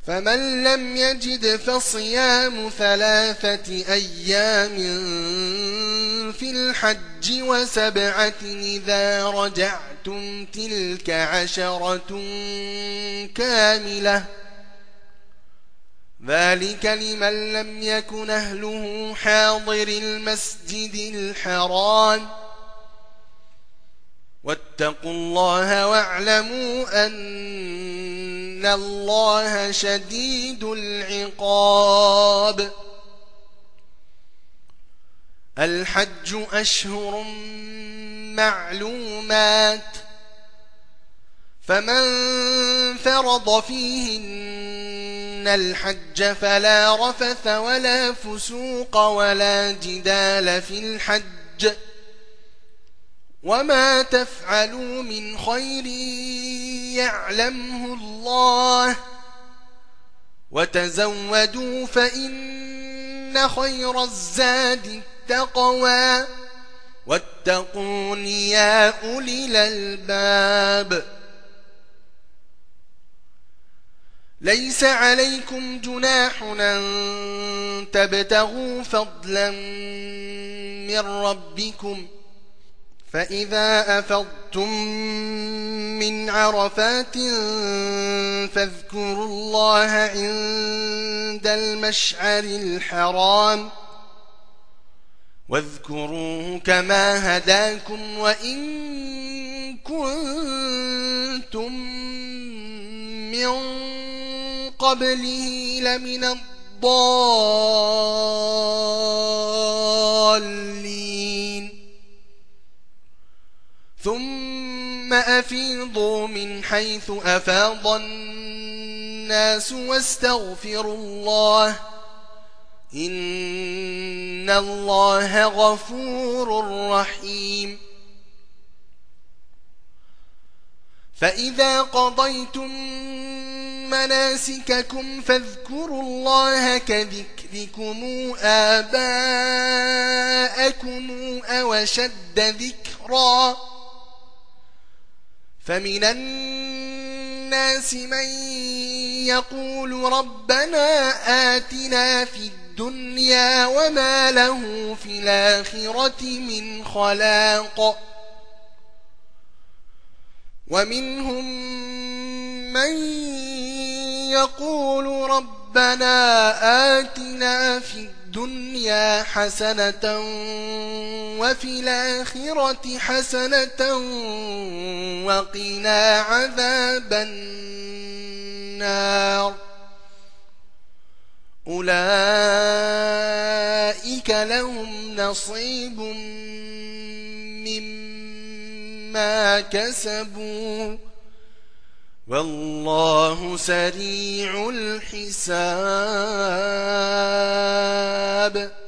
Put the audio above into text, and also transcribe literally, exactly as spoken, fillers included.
فمن لم يجد فصيام ثلاثة أيام في الحج وسبعة إذا رجعتم تلك عشرة كاملة ذلك لمن لم يكن أهله حاضر المسجد الحرام واتقوا الله واعلموا أن الله شديد العقاب. الحج أشهر معلومات فمن فرض فيهن الحج فلا رفث ولا فسوق ولا جدال في الحج وما تفعلوا من خير يعلمه الله وتزودوا فإن خير الزاد التقوى واتقون يا أولي الألباب. ليس عليكم جناح أن تبتغوا فضلا من ربكم فإذا أفضتم من عرفات فاذكروا الله عند المشعر الحرام واذكروه كما هداكم وإن كنتم من قبله لمن الضالين. ثم أفيضوا من حيث أفاض الناس واستغفروا الله إن الله غفور رحيم. فإذا قضيتم مناسككم فاذكروا الله كذكركم آباءكم أو أشد ذكرا فمن الناس من يقول ربنا آتنا في الدنيا وما له في الآخرة من خلاق ومنهم من يقول ربنا آتنا في الدنيا حسنة وفي الآخرة حسنة وقنا عذاب النار. أولئك لهم نصيب مما كسبوا والله سريع الحساب.